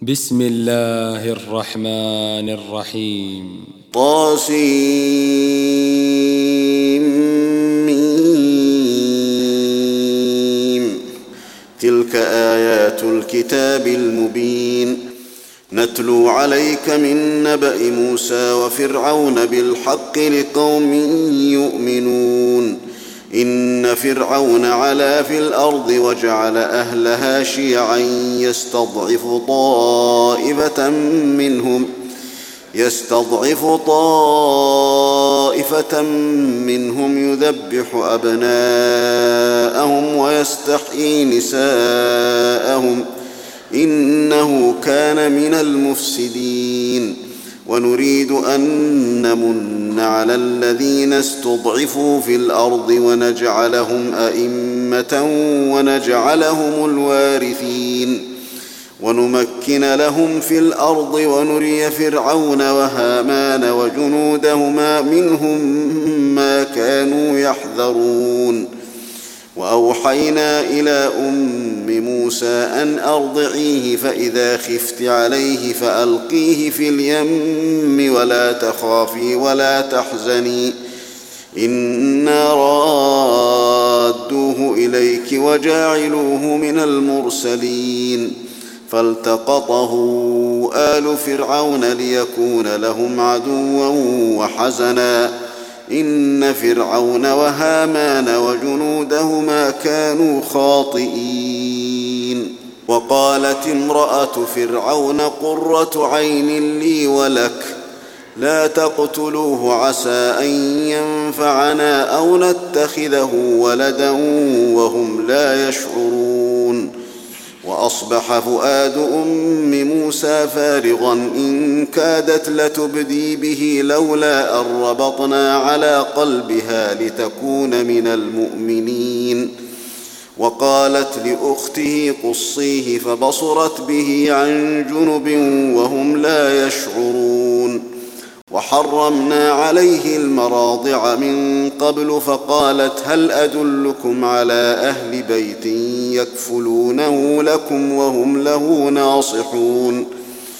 بسم الله الرحمن الرحيم. طاسيم. تلك آيات الكتاب المبين. نتلو عليك من نبأ موسى وفرعون بالحق لقوم يؤمنون. إن فرعون علا في الأرض وجعل أهلها شيعا يستضعف طائفة منهم يذبح أبناءهم ويستحيي نساءهم إنه كان من المفسدين. ونريد أن نمن على الذين استضعفوا في الأرض ونجعلهم أئمة ونجعلهم الوارثين ونمكن لهم في الأرض ونري فرعون وهامان وجنودهما منهم ما كانوا يحذرون. وأوحينا إلى أم موسى أن أرضعيه فإذا خفت عليه فألقيه في اليم ولا تخافي ولا تحزني إنا رادوه إليك وجاعلوه من المرسلين. فالتقطه آل فرعون ليكون لهم عدوا وحزنا إن فرعون وهامان وجنودهما كانوا خاطئين. وقالت امرأة فرعون قرة عين لي ولك لا تقتلوه عسى أن ينفعنا أو نتخذه ولدا وهم لا يشعرون. وأصبح فؤاد أم موسى فارغا إن كادت لتبدي به لولا أن ربطنا على قلبها لتكون من المؤمنين. وقالت لأخته قصيه فبصرت به عن جنب وهم لا يشعرون. وحرمنا عليه المراضع من قبل فقالت هل أدلكم على أهل بيت يكفلونه لكم وهم له ناصحون.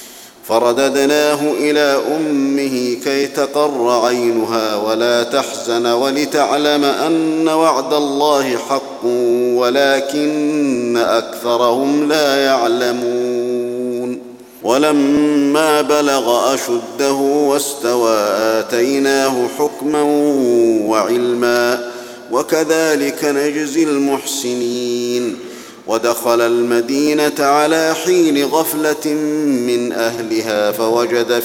فرددناه إلى أمه كي تقر عينها ولا تحزن ولتعلم أن وعد الله حق ولكن أكثرهم لا يعلمون. ولما بلغ أشده واستوى آتيناه حكما وعلما وكذلك نجزي المحسنين. ودخل المدينة على حين غفلة من أهلها فوجد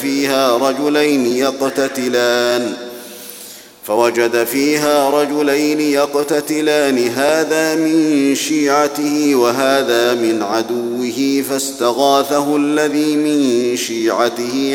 فيها رجلين يقتتلان هذا من شيعته وهذا من عدوه فاستغاثه الذي من شيعته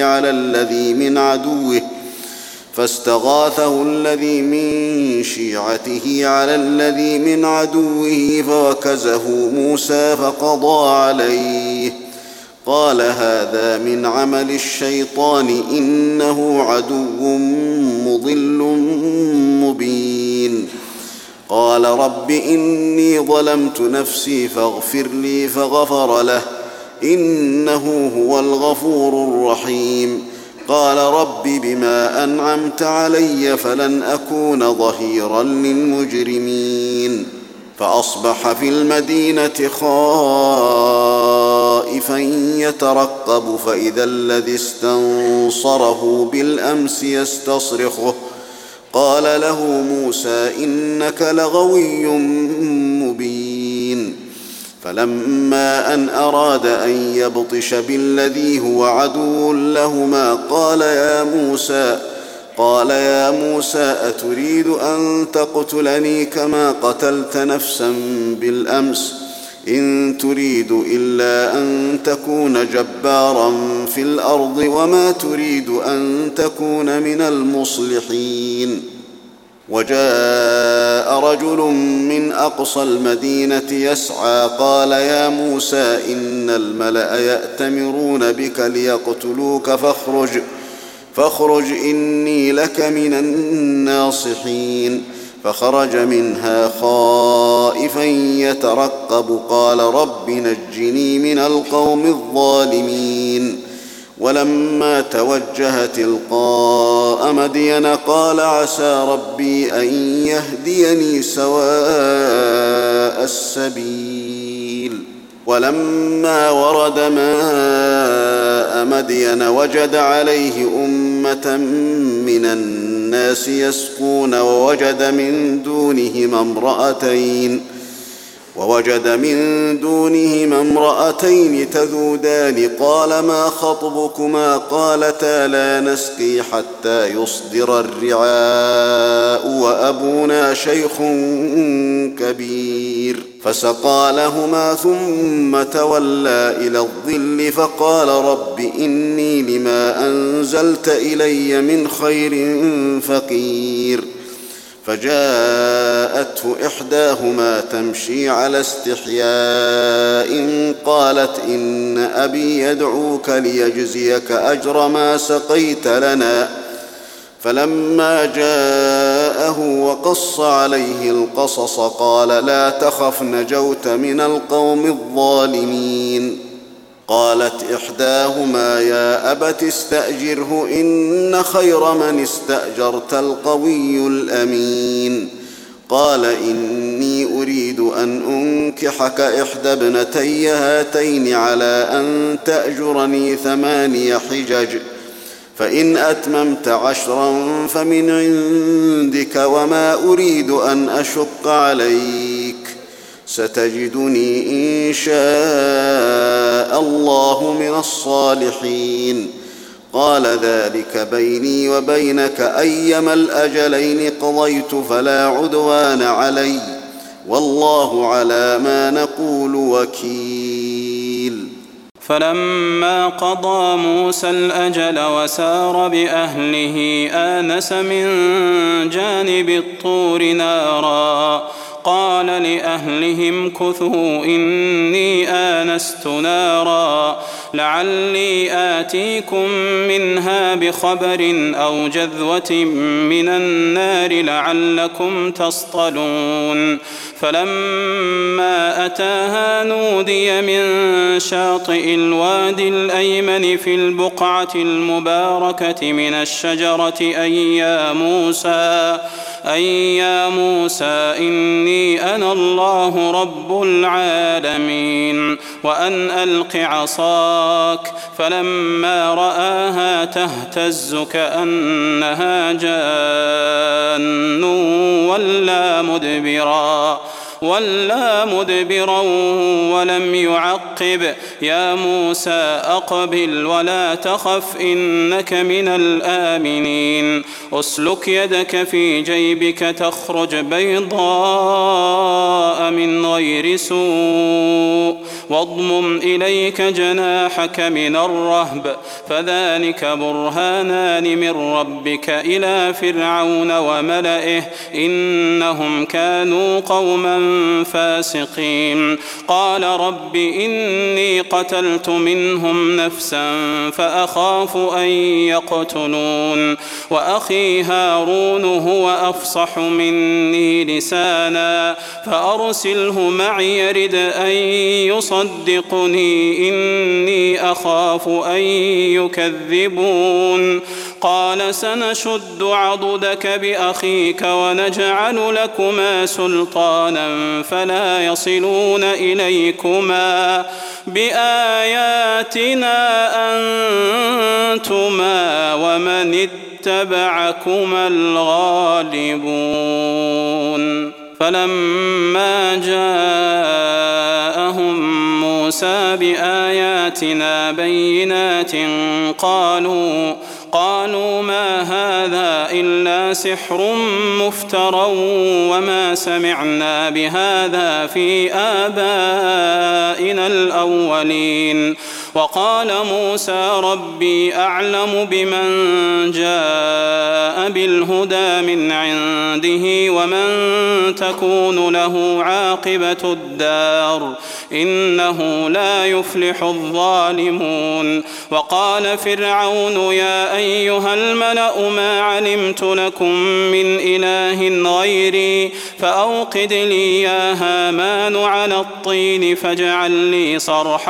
على الذي من عدوه فوكزه موسى فقضى عليه. قال هذا من عمل الشيطان إنه عدو مضل مبين. قال رب إني ظلمت نفسي فاغفر لي فغفر له إنه هو الغفور الرحيم. قال رب بما أنعمت علي فلن أكون ظهيرا للمجرمين. فأصبح في المدينة خائفا يترقب فإذا الذي استنصره بالأمس يستصرخه قال له موسى إنك لغوي مبين. فلما أن أراد أن يبطش بالذي هو عدو لهما قال يا موسى أتريد أن تقتلني كما قتلت نفسا بالأمس إن تريد إلا أن تكون جبارا في الأرض وما تريد أن تكون من المصلحين. وجاء رجل من أقصى المدينة يسعى قال يا موسى إن الملأ يأتمرون بك ليقتلوك فاخرج إني لك من الناصحين. فخرج منها خائفا يترقب قال رب نجني من القوم الظالمين. ولما توجه تلقاء مدين قال عسى ربي أن يهديني سواء السبيل. ولما ورد ماء مدين وجد عليه أمة من الناس يسقون ووجد من دونهما امرأتين تذودان قال ما خطبكما قالتا لا نسقي حتى يصدر الرعاء وأبونا شيخ كبير. فسقى لهما ثم تولى إلى الظل فقال رب إني لما أنزلت إلي من خير فقير. فجاءته إحداهما تمشي على استحياء قالت إن أبي يدعوك ليجزيك أجر ما سقيت لنا. فلما جاءه وقص عليه القصص قال لا تخف نجوت من القوم الظالمين. قالت إحداهما يا أبت استأجره إن خير من استأجرت القوي الأمين. قال إني أريد أن أنكحك إحدى ابنتي هاتين على أن تأجرني 8 حجج فإن أتممت 10 فمن عندك وما أريد أن أشق عليك ستجدني إن شاء الله من الصالحين. قال ذلك بيني وبينك أيما الأجلين قضيت فلا عدوان علي والله على ما نقول وكيل. فلما قضى موسى الأجل وسار بأهله آنس من جانب الطور نارا قال لأهلهم كثوا إني آنست نارا لعلي آتيكم منها بخبر أو جذوة من النار لعلكم تصطلون. فلما أتاها نودي من شاطئ الوادي الأيمن في البقعة المباركة من الشجرة أي يا موسى إني أنا الله رب العالمين وأن ألق عصاك. فلما رآها تهتز كأنها جان ولا مدبرا ولم يعقب. يا موسى أقبل ولا تخف إنك من الآمنين. أسلك يدك في جيبك تخرج بيضاء من غير سوء واضمم إليك جناحك من الرهب فذلك برهانان من ربك إلى فرعون وملئه إنهم كانوا قوما فاسقين. قال رب إني قتلت منهم نفسا فأخاف أن يقتلون وأخي هارون هو أفصح مني لسانا فأرسله معي يرد أن يصدقني إني أخاف أن يكذبون. قال سنشد عضدك بأخيك ونجعل لكما سلطانا فلا يصلون إليكما بآياتنا أنتما ومن اتبعكما الغالبون. فلما جاءهم موسى بآياتنا بينات قالوا ما هذا إلا سحر مفترى وما سمعنا بهذا في آبائنا الأولين. وقال موسى ربي أعلم بمن جاء بالهدى من عنده ومن تكون له عاقبة الدار إنه لا يفلح الظالمون. وقال فرعون يا أيها الملأ ما علمت لكم من إله غيري فأوقد لي يا هامان على الطين فاجعل لي صرحا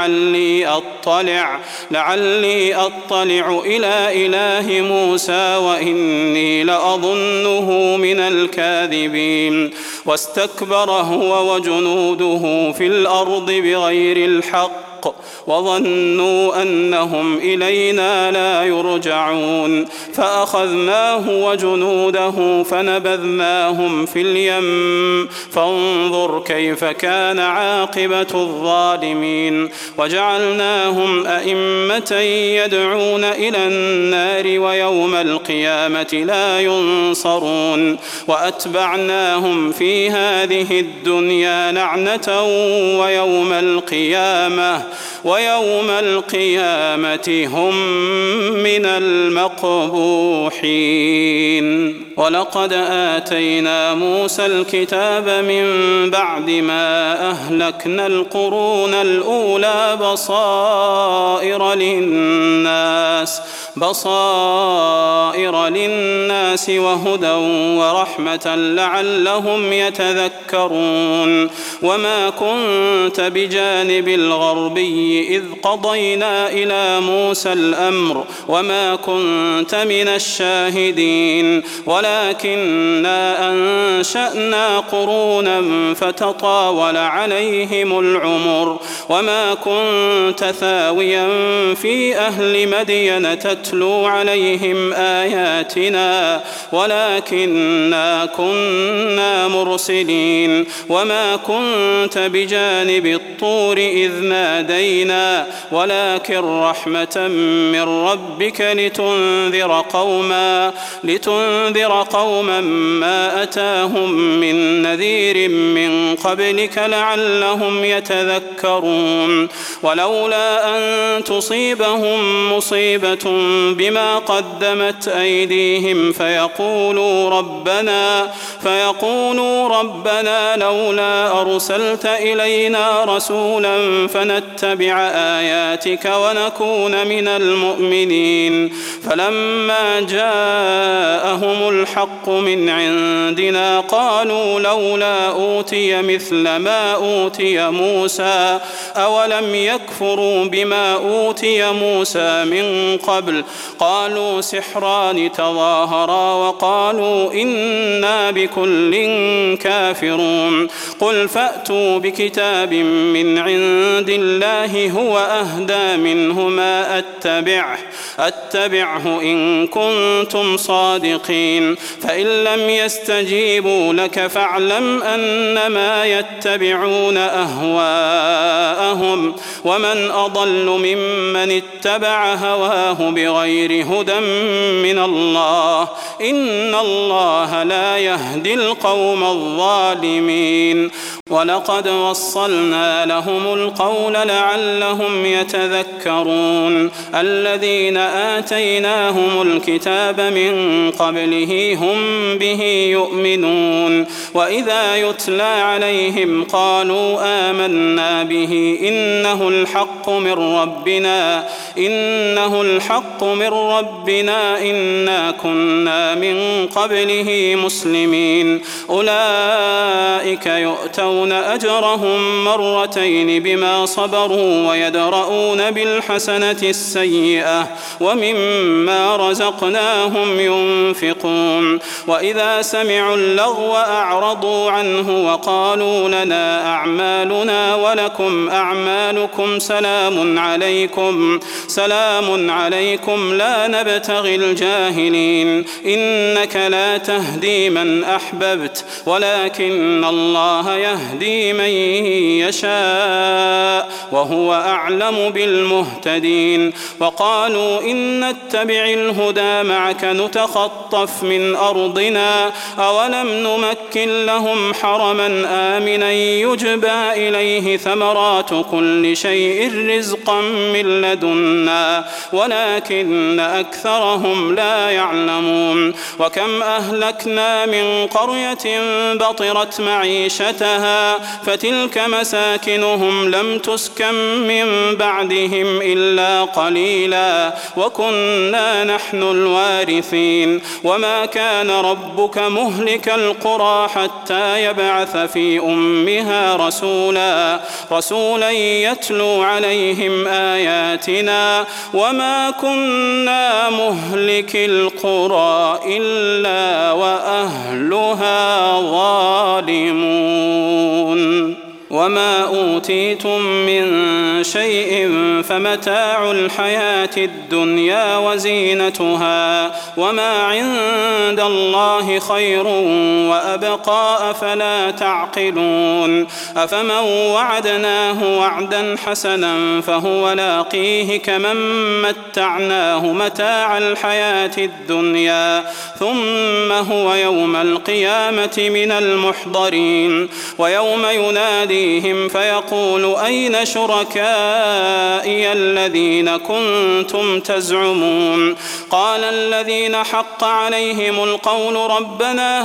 لعلي أطلع إلى إله موسى وإني لأظنه من الكاذبين. واستكبر هو وجنوده في الأرض بغير الحق وظنوا أنهم إلينا لا يرجعون فأخذناه وجنوده فنبذناهم في اليم فانظر كيف كان عاقبة الظالمين. وجعلناهم أئمة يدعون إلى النار ويوم القيامة لا ينصرون. وأتبعناهم في هذه الدنيا لعنة ويوم القيامة هم من المقبوحين. ولقد آتينا موسى الكتاب من بعد ما أهلكنا القرون الأولى بصائر للناس وهدى ورحمة لعلهم يتذكرون. وما كنت بجانب الغربي إذ قضينا إلى موسى الأمر وما كنت من الشاهدين ولكننا أنشأنا قرونا فتطاول عليهم العمر وما كنت ثاويا في أهل مدين تتلو عليهم آياتنا ولكننا كنا مرسلين. وما كنت بجانب الطور إذ نادينا ولكن رحمة من ربك لتنذر قوما ما أتاهم من نذير من قبلك لعلهم يتذكرون. ولولا أن تصيبهم مصيبة بما قدمت أيديهم فيقولوا ربنا لولا أرسلت إلينا رسولا فنتبع آياتك ونكون من المؤمنين. فلما جاءهم الحق من عندنا قالوا لولا أوتي مثل ما أوتي موسى أولم يكفروا بما أوتي موسى من قبل قالوا سحران تظاهرا وقالوا إنا بكل كافرون. قل فأتوا بكتاب من عند الله هو أهدى منهما أتبعه إن كنتم صادقين. فإن لم يستجيبوا لك فاعلم أنما يتبعون أهواءهم ومن أضل ممن اتبع هواه بغير هدى من الله إن الله لا يهدي القوم الظالمين. ولقد وصلنا لهم القول لعلهم يتذكرون. الذين آتيناهم الكتاب من قبله هم به يؤمنون. وإذا يتلى عليهم قالوا آمنا به إنه الحق من ربنا إنا كنا من قبله مسلمين. أولئك يؤتون أجرهم مرتين بما صبروا ويدرؤون بالحسنة السيئة ومما رزقناهم ينفقون. وإذا سمعوا اللغو أعرضوا عنه وقالوا لنا أعمالنا ولكم أعمالكم سلام عليكم لا نبتغي الجاهلين إنك لا تهدي من أحببت ولكن الله يهدي يهدي من يشاء وهو أعلم بالمهتدين. وقالوا إن نتبع الهدى معك نتخطف من أرضنا أولم نمكن لهم حرما آمنا يجبى إليه ثمرات كل شيء رزقا من لدنا ولكن أكثرهم لا يعلمون. وكم أهلكنا من قرية بطرت معيشتها فتلك مساكنهم لم تسكن من بعدهم إلا قليلا وكنا نحن الوارثين. وما كان ربك مهلك القرى حتى يبعث في أمها رسولا يتلو عليهم آياتنا وما كنا مهلك القرى إلا وأهلها ظالمون. وما أوتيتم من شيء فمتاع الحياة الدنيا وزينتها وما عند الله خير وأبقى أفلا تعقلون. أفمن وعدناه وعدا حسنا فهو لاقيه كمن متعناه متاع الحياة الدنيا ثم هو يوم القيامة من المحضرين. ويوم ينادي فيقول أين شركائي الذين كنتم تزعمون قال الذين حق عليهم القول ربنا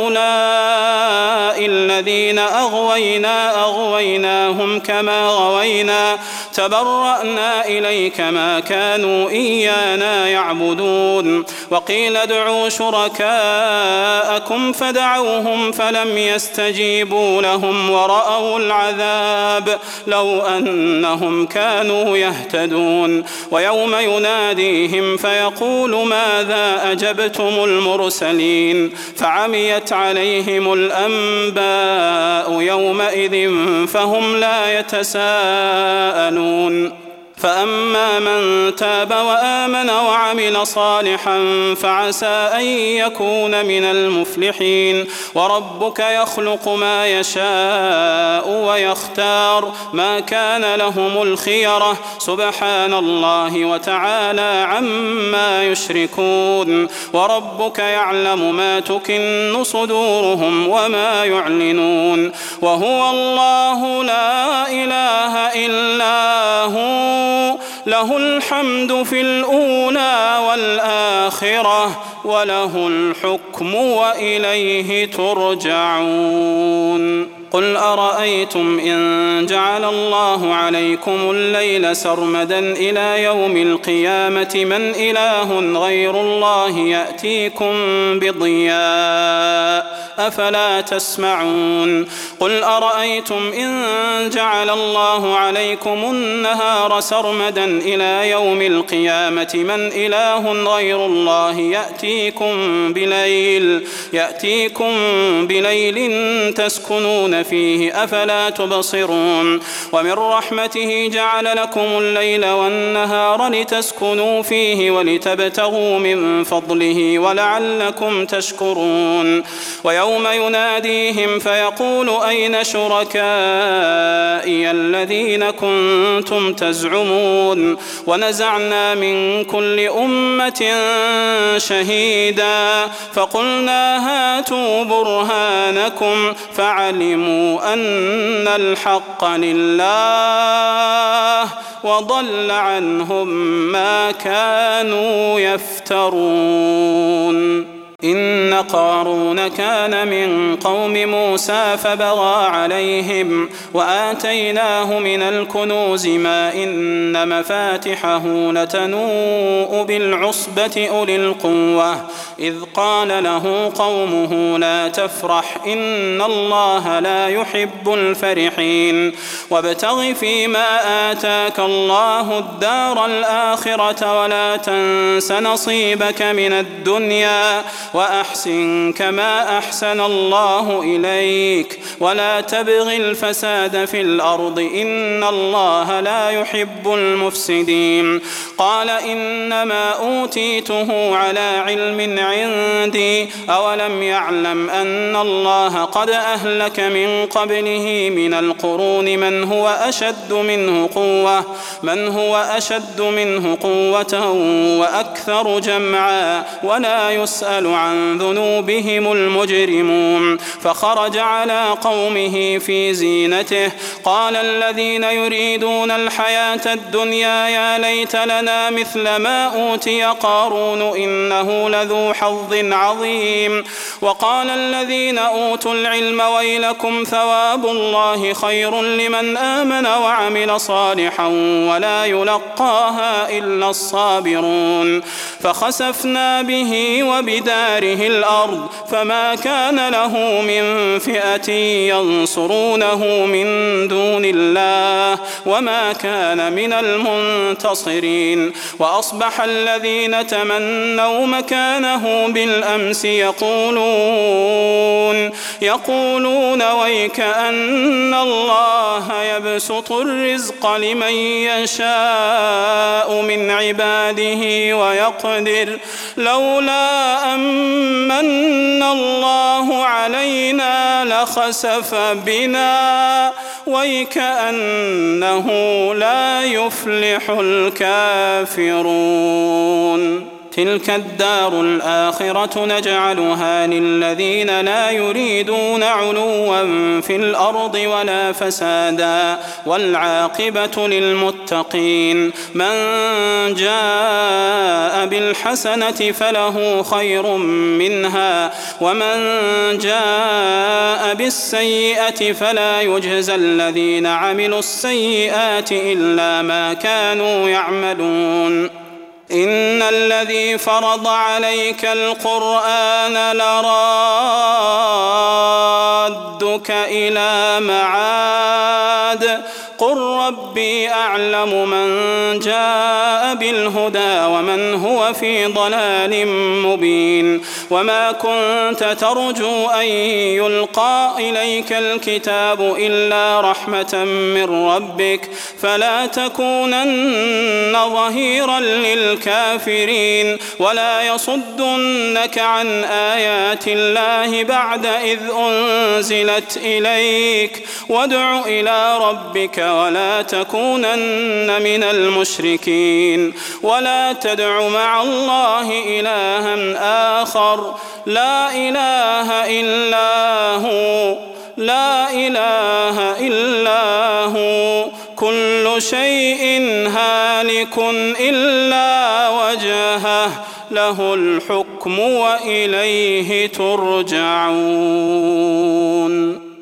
هؤلاء الذين أغويناهم كما غوينا تبرأنا إليك ما كانوا إيانا يعبدون. وقيل ادعوا شركاءكم فدعوهم فلم يستجيبوا لهم ورأوا العذاب لو أنهم كانوا يهتدون. ويوم يناديهم فيقول ماذا أجبتم المرسلين فعميت عليهم الأنباء يومئذ فهم لا يتساءلون. فأما من تاب وآمن وعمل صالحا فعسى أن يكون من المفلحين. وربك يخلق ما يشاء ويختار ما كان لهم الخيرة سبحان الله وتعالى عما يشركون. وربك يعلم ما تكن صدورهم وما يعلنون وهو الله لا إله إلا هو له الحمد في الأولى والآخرة وله الحكم وإليه ترجعون. قل أرأيتم إن جعل الله عليكم الليل سرمدا إلى يوم القيامة من إله غير الله يأتيكم بضياء أفلا تسمعون. قل أرأيتم إن جعل الله عليكم النهار سرمدا إلى يوم القيامة من إله غير الله يأتيكم بليل تسكنون فيه أفلا تبصرون. ومن رحمته جعل لكم الليل والنهار لتسكنوا فيه ولتبتغوا من فضله ولعلكم تشكرون. ويوم يناديهم فيقول أين شركائي الذين كنتم تزعمون ونزعنا من كل أمة شهيدا فقلنا هاتوا برهانكم فعلموا أن الحق لله وضل عنهم ما كانوا يفترون. إن قارون كان من قوم موسى فبغى عليهم وآتيناه من الكنوز ما إن مفاتحه لتنوء بالعصبة أولي القوة إذ قال له قومه لا تفرح إن الله لا يحب الفرحين. وابتغ فيما آتاك الله الدار الآخرة ولا تنس نصيبك من الدنيا وأحسن كما أحسن الله إليك ولا تبغ الفساد في الأرض إن الله لا يحب المفسدين. قال إنما أوتيته على علم عندي أولم يعلم أن الله قد أهلك من قبله من القرون من هو أشد منه قوة وأكثر جمعا ولا يسأل عن ذنوبهم المجرمون. فخرج على قومه في زينته قال الذين يريدون الحياة الدنيا يا ليت لنا مثل ما أوتي قارون إنه لذو حظ عظيم. وقال الذين أوتوا العلم ويلكم ثواب الله خير لمن آمن وعمل صالحا ولا يلقاها إلا الصابرون. فخسفنا به وبداره الأرض فما كان له من فئة ينصرونه من دون الله وما كان من المنتصرين. وأصبح الذين تمنوا مكانه بالأمس يقولون ويك أن الله يبسط الرزق لمن يشاء من عباده ويقدر لولا أمن الله علينا لخسف بنا ويكأنه لا يفلح الكافرون. تلك الدار الآخرة نجعلها للذين لا يريدون علوا في الأرض ولا فسادا والعاقبة للمتقين. من جاء بالحسنة فله خير منها ومن جاء بالسيئة فلا يجزى الذين عملوا السيئات إلا ما كانوا يعملون. إن الذي فرض عليك القرآن لرادك إلى معاد قل ربي أعلم من جاء بالهدى ومن هو في ضلال مبين. وما كنت ترجو أن يلقى إليك الكتاب إلا رحمة من ربك فلا تكونن ظهيرا للكافرين ولا يصدنك عن آيات الله بعد إذ أنزلت إليك وادع إلى ربك ولا تكونن من المشركين. ولا تدع مع الله إلها آخر لا إله إلا هو كل شيء هالك إلا وجهه له الحكم وإليه ترجعون.